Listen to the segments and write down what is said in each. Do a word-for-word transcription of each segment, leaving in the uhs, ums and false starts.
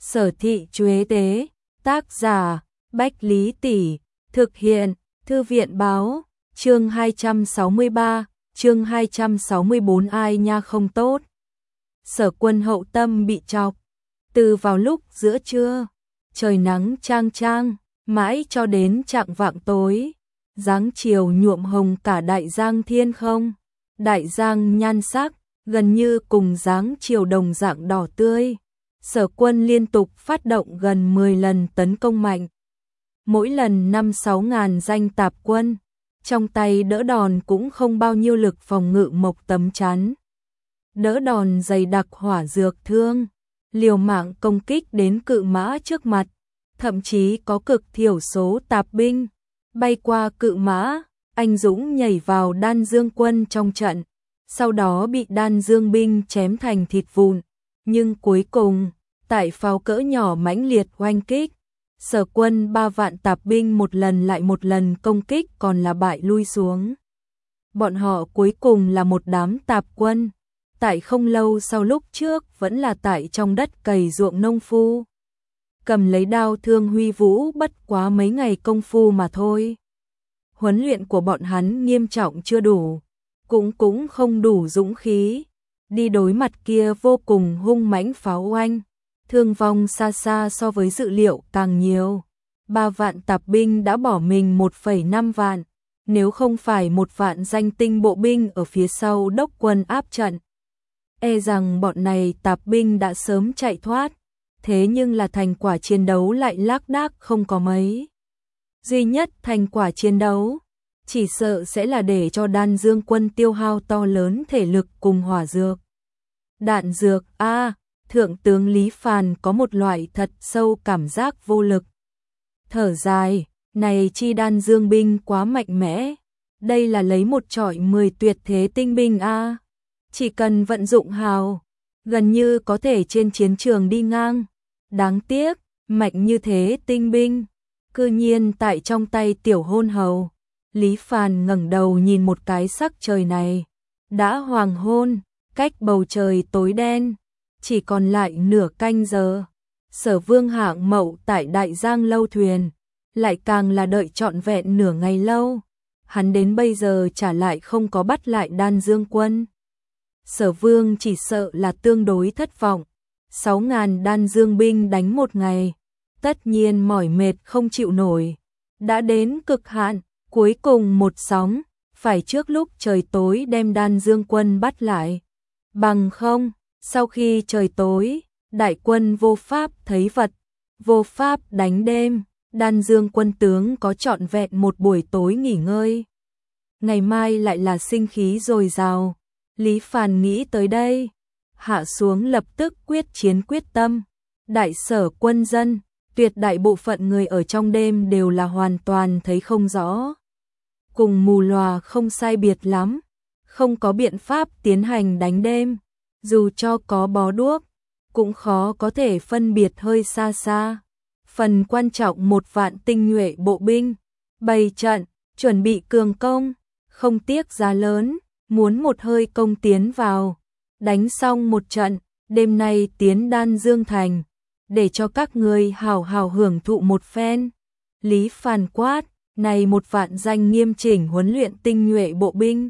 Sở Thị Chuế Tế, tác giả, Bách Lý Tỷ, thực hiện, Thư viện báo, chương hai trăm sáu mươi ba, chương hai trăm sáu mươi bốn ai nha không tốt. Sở Quân hậu tâm bị chọc, từ vào lúc giữa trưa, trời nắng chang chang, mãi cho đến chạng vạng tối, dáng chiều nhuộm hồng cả đại giang thiên không, đại giang nhan sắc, gần như cùng dáng chiều đồng dạng đỏ tươi. Sở Quân liên tục phát động gần mười lần tấn công mạnh, mỗi lần năm sáu ngàn danh tạp quân, trong tay đỡ đòn cũng không bao nhiêu lực phòng ngự mộc tấm chắn. Đỡ đòn dày đặc hỏa dược thương, liều mạng công kích đến cự mã trước mặt, thậm chí có cực thiểu số tạp binh bay qua cự mã, anh dũng nhảy vào đan dương quân trong trận, sau đó bị đan dương binh chém thành thịt vụn, nhưng cuối cùng, tại pháo cỡ nhỏ mãnh liệt oanh kích, Sở Quân ba vạn tạp binh một lần lại một lần công kích còn là bại lui xuống. Bọn họ cuối cùng là một đám tạp quân, tại không lâu sau lúc trước vẫn là tại trong đất cày ruộng nông phu. Cầm lấy đao thương huy vũ bất quá mấy ngày công phu mà thôi. Huấn luyện của bọn hắn nghiêm trọng chưa đủ, cũng cũng không đủ dũng khí, đi đối mặt kia vô cùng hung mãnh pháo oanh, thương vong xa xa so với dự liệu càng nhiều. Ba vạn tạp binh đã bỏ mình một phẩy năm vạn, nếu không phải một vạn danh tinh bộ binh ở phía sau đốc quân áp trận, e rằng bọn này tạp binh đã sớm chạy thoát, thế nhưng là thành quả chiến đấu lại lác đác không có mấy. Duy nhất thành quả chiến đấu, chỉ sợ sẽ là để cho đan dương quân tiêu hao to lớn thể lực cùng hỏa dược. Đạn dược, a à, Thượng tướng Lý Phàn có một loại thật sâu cảm giác vô lực. Thở dài, này chi đan dương binh quá mạnh mẽ, đây là lấy một trọi mười tuyệt thế tinh binh a à. Chỉ cần vận dụng hào, gần như có thể trên chiến trường đi ngang. Đáng tiếc, mạnh như thế tinh binh, cư nhiên tại trong tay tiểu hôn hầu. Lý Phàn ngẩng đầu nhìn một cái sắc trời này, đã hoàng hôn, cách bầu trời tối đen, chỉ còn lại nửa canh giờ. Sở Vương hạng mậu tại Đại Giang lâu thuyền, lại càng là đợi trọn vẹn nửa ngày lâu. Hắn đến bây giờ trả lại không có bắt lại đan dương quân. Sở Vương chỉ sợ là tương đối thất vọng. Sáu ngàn đan dương binh đánh một ngày, tất nhiên mỏi mệt không chịu nổi. Đã đến cực hạn, cuối cùng một sóng, phải trước lúc trời tối đem đan dương quân bắt lại. Bằng không, sau khi trời tối, đại quân vô pháp thấy vật, vô pháp đánh đêm, đan dương quân tướng có trọn vẹn một buổi tối nghỉ ngơi. Ngày mai lại là sinh khí dồi dào. Lý Phàn nghĩ tới đây, hạ xuống lập tức quyết chiến quyết tâm. Đại sở quân dân, tuyệt đại bộ phận người ở trong đêm đều là hoàn toàn thấy không rõ. Cùng mù lòa không sai biệt lắm, không có biện pháp tiến hành đánh đêm, dù cho có bó đuốc, cũng khó có thể phân biệt hơi xa xa. Phần quan trọng một vạn tinh nhuệ bộ binh, bày trận, chuẩn bị cường công, không tiếc giá lớn, muốn một hơi công tiến vào, đánh xong một trận, đêm nay tiến đan dương thành, để cho các người hào hào hưởng thụ một phen. Lý Phàn quát, này một vạn danh nghiêm chỉnh huấn luyện tinh nhuệ bộ binh,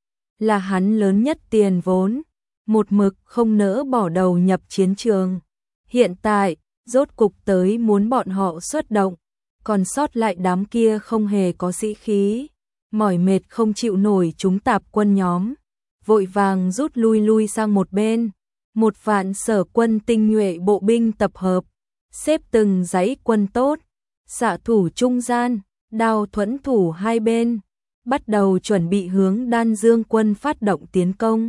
là hắn lớn nhất tiền vốn, một mực không nỡ bỏ đầu nhập chiến trường. Hiện tại, rốt cục tới muốn bọn họ xuất động, còn sót lại đám kia không hề có sĩ khí, mỏi mệt không chịu nổi chúng tạp quân nhóm, vội vàng rút lui lui sang một bên. Một vạn sở quân tinh nhuệ bộ binh tập hợp, xếp từng dãy quân tốt, xạ thủ trung gian, đao thuẫn thủ hai bên, bắt đầu chuẩn bị hướng đan dương quân phát động tiến công.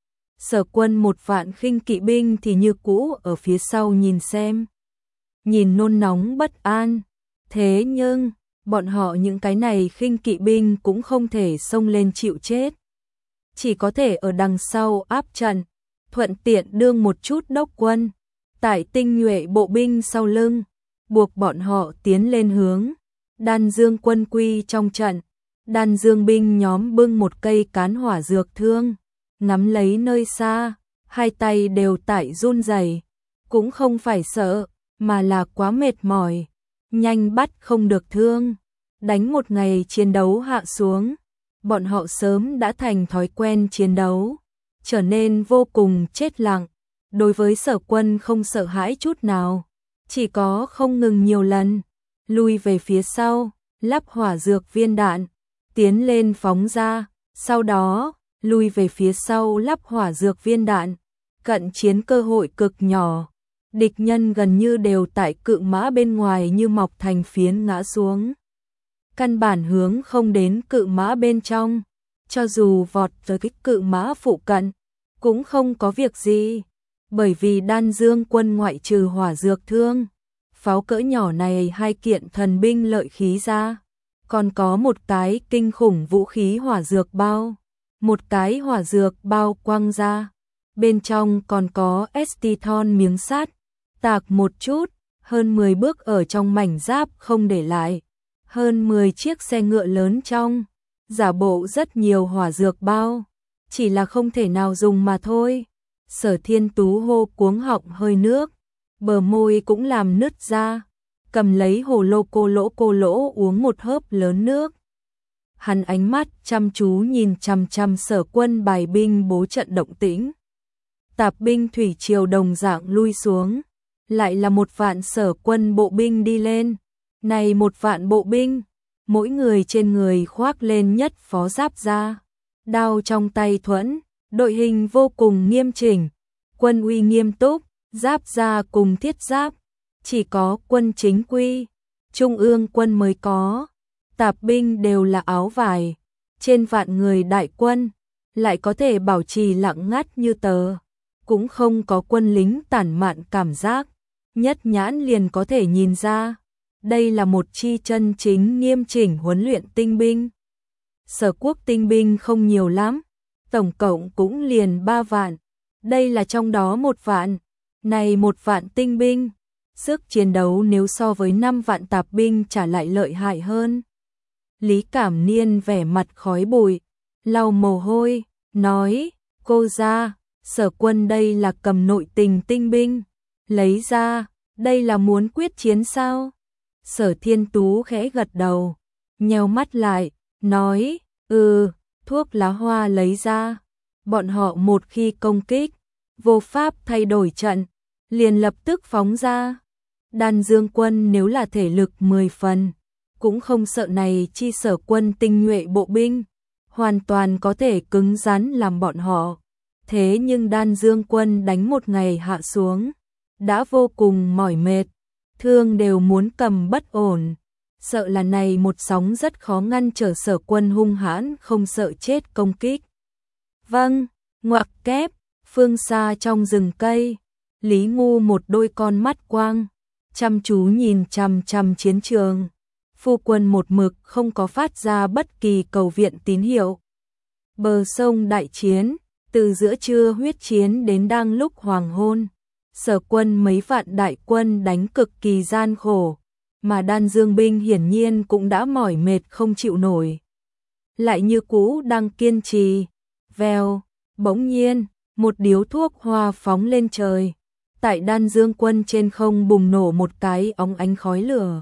Sở Quân một vạn khinh kỵ binh thì như cũ ở phía sau nhìn xem, nhìn nôn nóng bất an. Thế nhưng, bọn họ những cái này khinh kỵ binh cũng không thể xông lên chịu chết, chỉ có thể ở đằng sau áp trận, thuận tiện đương một chút đốc quân, tại tinh nhuệ bộ binh sau lưng, buộc bọn họ tiến lên hướng đan dương quân quy trong trận. Đan dương binh nhóm bưng một cây cán hỏa dược thương, ngắm lấy nơi xa, hai tay đều tại run rẩy, cũng không phải sợ, mà là quá mệt mỏi, nhanh bắt không được thương. Đánh một ngày chiến đấu hạ xuống, bọn họ sớm đã thành thói quen chiến đấu, trở nên vô cùng chết lặng. Đối với Sở Quân không sợ hãi chút nào, chỉ có không ngừng nhiều lần lui về phía sau, lắp hỏa dược viên đạn, tiến lên phóng ra, sau đó lui về phía sau lắp hỏa dược viên đạn. Cận chiến cơ hội cực nhỏ, địch nhân gần như đều tại cự mã bên ngoài như mọc thành phiến ngã xuống. Căn bản hướng không đến cự mã bên trong, cho dù vọt tới cái cự mã phụ cận, cũng không có việc gì, bởi vì Đan Dương quân ngoại trừ hỏa dược thương, pháo cỡ nhỏ này hai kiện thần binh lợi khí ra, còn có một cái kinh khủng vũ khí hỏa dược bao, một cái hỏa dược bao quăng ra, bên trong còn có Estiton miếng sắt, tạc một chút, hơn mười bước ở trong mảnh giáp không để lại, hơn mười chiếc xe ngựa lớn trong, giả bộ rất nhiều hỏa dược bao, chỉ là không thể nào dùng mà thôi. Sở Thiên Tú hô cuống họng hơi nước, bờ môi cũng làm nứt ra, cầm lấy hồ lô cô lỗ cô lỗ uống một hớp lớn nước. Hắn ánh mắt chăm chú nhìn chằm chằm Sở Quân bài binh bố trận động tĩnh. Tạp binh thủy triều đồng dạng lui xuống, lại là một vạn Sở Quân bộ binh đi lên. Này một vạn bộ binh, mỗi người trên người khoác lên nhất phó giáp ra, đao trong tay thuẫn, đội hình vô cùng nghiêm chỉnh, quân uy nghiêm túc, giáp ra cùng thiết giáp, chỉ có quân chính quy, trung ương quân mới có. Tạp binh đều là áo vải, trên vạn người đại quân, lại có thể bảo trì lặng ngắt như tờ, cũng không có quân lính tản mạn cảm giác, nhất nhãn liền có thể nhìn ra, đây là một chi chân chính nghiêm chỉnh huấn luyện tinh binh. Sở Quốc tinh binh không nhiều lắm, tổng cộng cũng liền ba vạn, đây là trong đó một vạn, này một vạn tinh binh, sức chiến đấu nếu so với năm vạn tạp binh trả lại lợi hại hơn. Lý Cảm Niên vẻ mặt khói bụi, lau mồ hôi, nói, cô ra, Sở Quân đây là cầm nội tình tinh binh, lấy ra, đây là muốn quyết chiến sao? Sở Thiên Tú khẽ gật đầu, nheo mắt lại, nói, ừ, thuốc lá hoa lấy ra, bọn họ một khi công kích, vô pháp thay đổi trận, liền lập tức phóng ra. Đan Dương quân nếu là thể lực mười phần, cũng không sợ này chi Sở Quân tinh nhuệ bộ binh, hoàn toàn có thể cứng rắn làm bọn họ. Thế nhưng Đan Dương quân đánh một ngày hạ xuống, đã vô cùng mỏi mệt, thương đều muốn cầm bất ổn, sợ là này một sóng rất khó ngăn trở Sở Quân hung hãn không sợ chết công kích. Vâng, ngoặc kép, phương xa trong rừng cây, Lý Ngu một đôi con mắt quang, chăm chú nhìn chằm chằm chiến trường. Phu quân một mực không có phát ra bất kỳ cầu viện tín hiệu. Bờ sông đại chiến, từ giữa trưa huyết chiến đến đang lúc hoàng hôn, Sở Quân mấy vạn đại quân đánh cực kỳ gian khổ, mà Đan Dương binh hiển nhiên cũng đã mỏi mệt không chịu nổi. Lại như cũ đang kiên trì, vèo, bỗng nhiên, một điếu thuốc hoa phóng lên trời. Tại Đan Dương quân trên không bùng nổ một cái óng ánh khói lửa.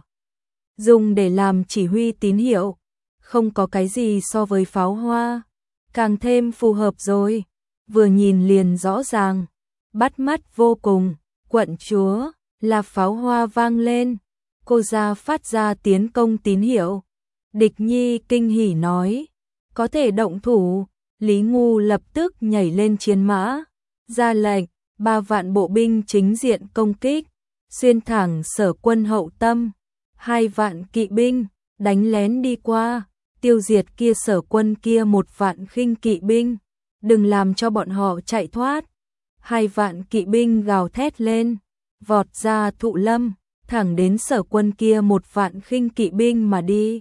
Dùng để làm chỉ huy tín hiệu, không có cái gì so với pháo hoa, càng thêm phù hợp rồi, vừa nhìn liền rõ ràng, bắt mắt vô cùng, quận chúa, là pháo hoa vang lên, cô ra phát ra tiến công tín hiệu. Địch Nhi kinh hỉ nói, có thể động thủ, Lý Ngu lập tức nhảy lên chiến mã, ra lệnh, ba vạn bộ binh chính diện công kích, xuyên thẳng Sở Quân hậu tâm. Hai vạn kỵ binh, đánh lén đi qua, tiêu diệt kia Sở Quân kia một vạn khinh kỵ binh, đừng làm cho bọn họ chạy thoát. Hai vạn kỵ binh gào thét lên, vọt ra Thụ Lâm, thẳng đến Sở Quân kia một vạn khinh kỵ binh mà đi.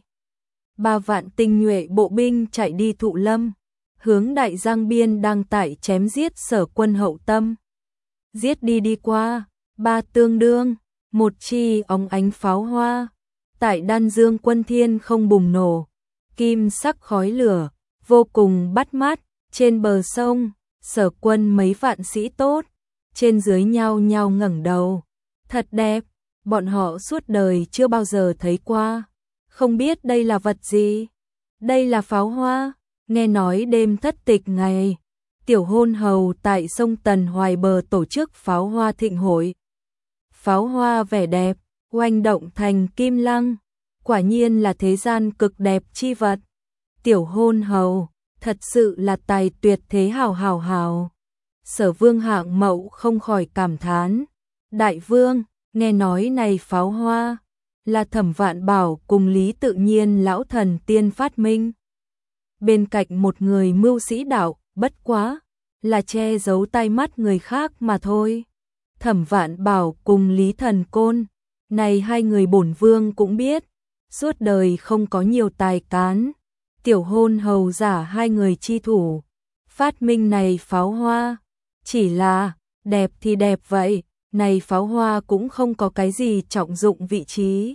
Ba vạn tinh nhuệ bộ binh chạy đi Thụ Lâm, hướng Đại Giang Biên đang tại chém giết Sở Quân hậu tâm. Giết đi đi qua, ba tương đương, một chi óng ánh pháo hoa, tại Đan Dương quân thiên không bùng nổ, kim sắc khói lửa, vô cùng bắt mắt, trên bờ sông, Sở Quân mấy vạn sĩ tốt, trên dưới nhau nhau ngẩng đầu, thật đẹp, bọn họ suốt đời chưa bao giờ thấy qua. Không biết đây là vật gì? Đây là pháo hoa. Nghe nói đêm thất tịch ngày, Tiểu Hôn Hầu tại sông Tần Hoài bờ tổ chức pháo hoa thịnh hội. Pháo hoa vẻ đẹp, oanh động thành Kim Lăng, quả nhiên là thế gian cực đẹp chi vật. Tiểu Hôn Hầu, thật sự là tài tuyệt thế hào hào hào. Sở Vương Hạng Mậu không khỏi cảm thán. Đại vương, nghe nói này pháo hoa là Thẩm Vạn Bảo cùng Lý Tự Nhiên lão thần tiên phát minh. Bên cạnh một người mưu sĩ đạo, bất quá là che giấu tai mắt người khác mà thôi. Thẩm Vạn Bảo cùng Lý Thần Côn, này hai người bổn vương cũng biết, suốt đời không có nhiều tài cán. Tiểu Hôn Hầu giả hai người chi thủ, phát minh này pháo hoa, chỉ là đẹp thì đẹp vậy, này pháo hoa cũng không có cái gì trọng dụng vị trí.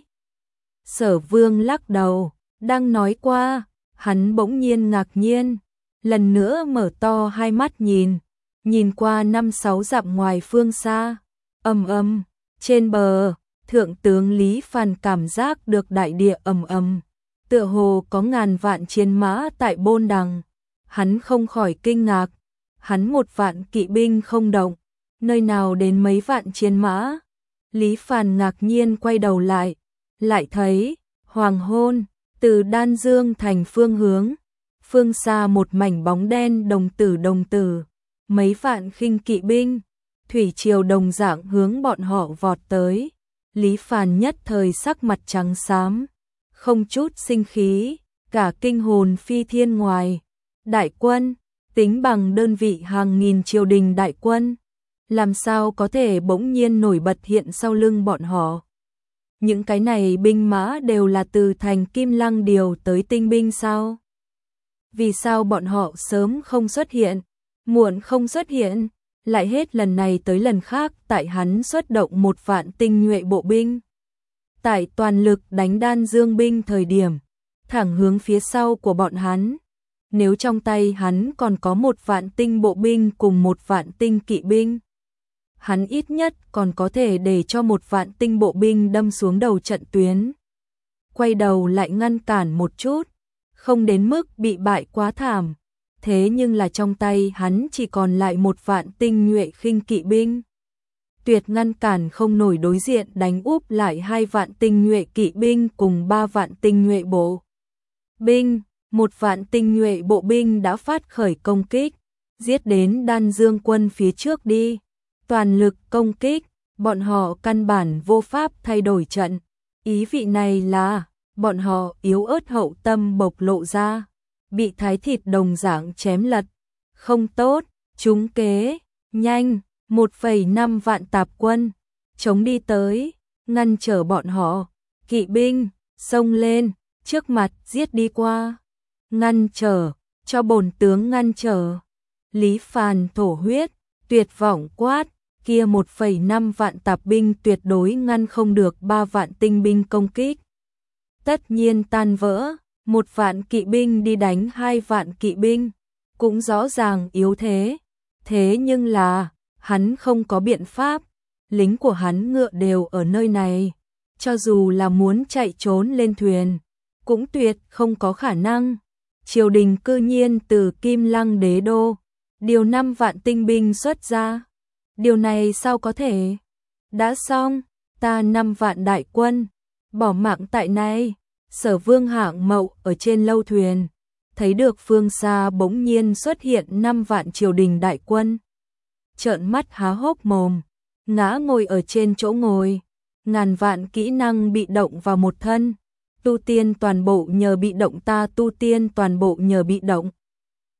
Sở Vương lắc đầu, đang nói qua, hắn bỗng nhiên ngạc nhiên, lần nữa mở to hai mắt nhìn, nhìn qua năm sáu dặm ngoài phương xa, ầm ầm, trên bờ, thượng tướng Lý Phàn cảm giác được đại địa ầm ầm, tựa hồ có ngàn vạn chiến mã tại bôn đằng, hắn không khỏi kinh ngạc, hắn một vạn kỵ binh không động, nơi nào đến mấy vạn chiến mã. Lý Phàn ngạc nhiên quay đầu lại, lại thấy hoàng hôn từ Đan Dương thành phương hướng, phương xa một mảnh bóng đen đồng tử đồng tử, mấy vạn khinh kỵ binh, thủy triều đồng dạng hướng bọn họ vọt tới. Lý Phàn nhất thời sắc mặt trắng xám, không chút sinh khí, cả kinh hồn phi thiên ngoài. Đại quân, tính bằng đơn vị hàng nghìn triều đình đại quân, làm sao có thể bỗng nhiên nổi bật hiện sau lưng bọn họ. Những cái này binh mã đều là từ thành Kim Lăng điều tới tinh binh sao? Vì sao bọn họ sớm không xuất hiện, muộn không xuất hiện, lại hết lần này tới lần khác tại hắn xuất động một vạn tinh nhuệ bộ binh. Tại toàn lực đánh Đan Dương binh thời điểm, thẳng hướng phía sau của bọn hắn. Nếu trong tay hắn còn có một vạn tinh bộ binh cùng một vạn tinh kỵ binh, hắn ít nhất còn có thể để cho một vạn tinh bộ binh đâm xuống đầu trận tuyến. Quay đầu lại ngăn cản một chút, không đến mức bị bại quá thảm. Thế nhưng là trong tay hắn chỉ còn lại một vạn tinh nhuệ khinh kỵ binh. Tuyệt ngăn cản không nổi đối diện đánh úp lại hai vạn tinh nhuệ kỵ binh cùng ba vạn tinh nhuệ bộ binh. Một vạn tinh nhuệ bộ binh đã phát khởi công kích, giết đến Đan Dương quân phía trước đi. Toàn lực công kích, bọn họ căn bản vô pháp thay đổi trận. Ý vị này là, bọn họ yếu ớt hậu tâm bộc lộ ra, bị thái thịt đồng dạng chém lật. Không tốt, trúng kế, nhanh, một phẩy năm vạn tạp quân, chống đi tới, ngăn trở bọn họ, kỵ binh, xông lên, trước mặt giết đi qua. Ngăn trở, cho bổn tướng ngăn trở. Lý Phàn thổ huyết, tuyệt vọng quát, kia một phẩy năm vạn tạp binh tuyệt đối ngăn không được ba vạn tinh binh công kích. Tất nhiên tan vỡ, một vạn kỵ binh đi đánh hai vạn kỵ binh, cũng rõ ràng yếu thế. Thế nhưng là, hắn không có biện pháp, lính của hắn ngựa đều ở nơi này, cho dù là muốn chạy trốn lên thuyền, cũng tuyệt không có khả năng. Triều đình cư nhiên từ Kim Lăng đế đô, điều năm vạn tinh binh xuất ra. Điều này sao có thể? Đã xong, ta năm vạn đại quân, bỏ mạng tại này. Sở Vương Hạng Mậu ở trên lâu thuyền, thấy được phương xa bỗng nhiên xuất hiện năm vạn triều đình đại quân. Trợn mắt há hốc mồm, ngã ngồi ở trên chỗ ngồi, ngàn vạn kỹ năng bị động vào một thân. Tu tiên toàn bộ nhờ bị động, ta tu tiên toàn bộ nhờ bị động.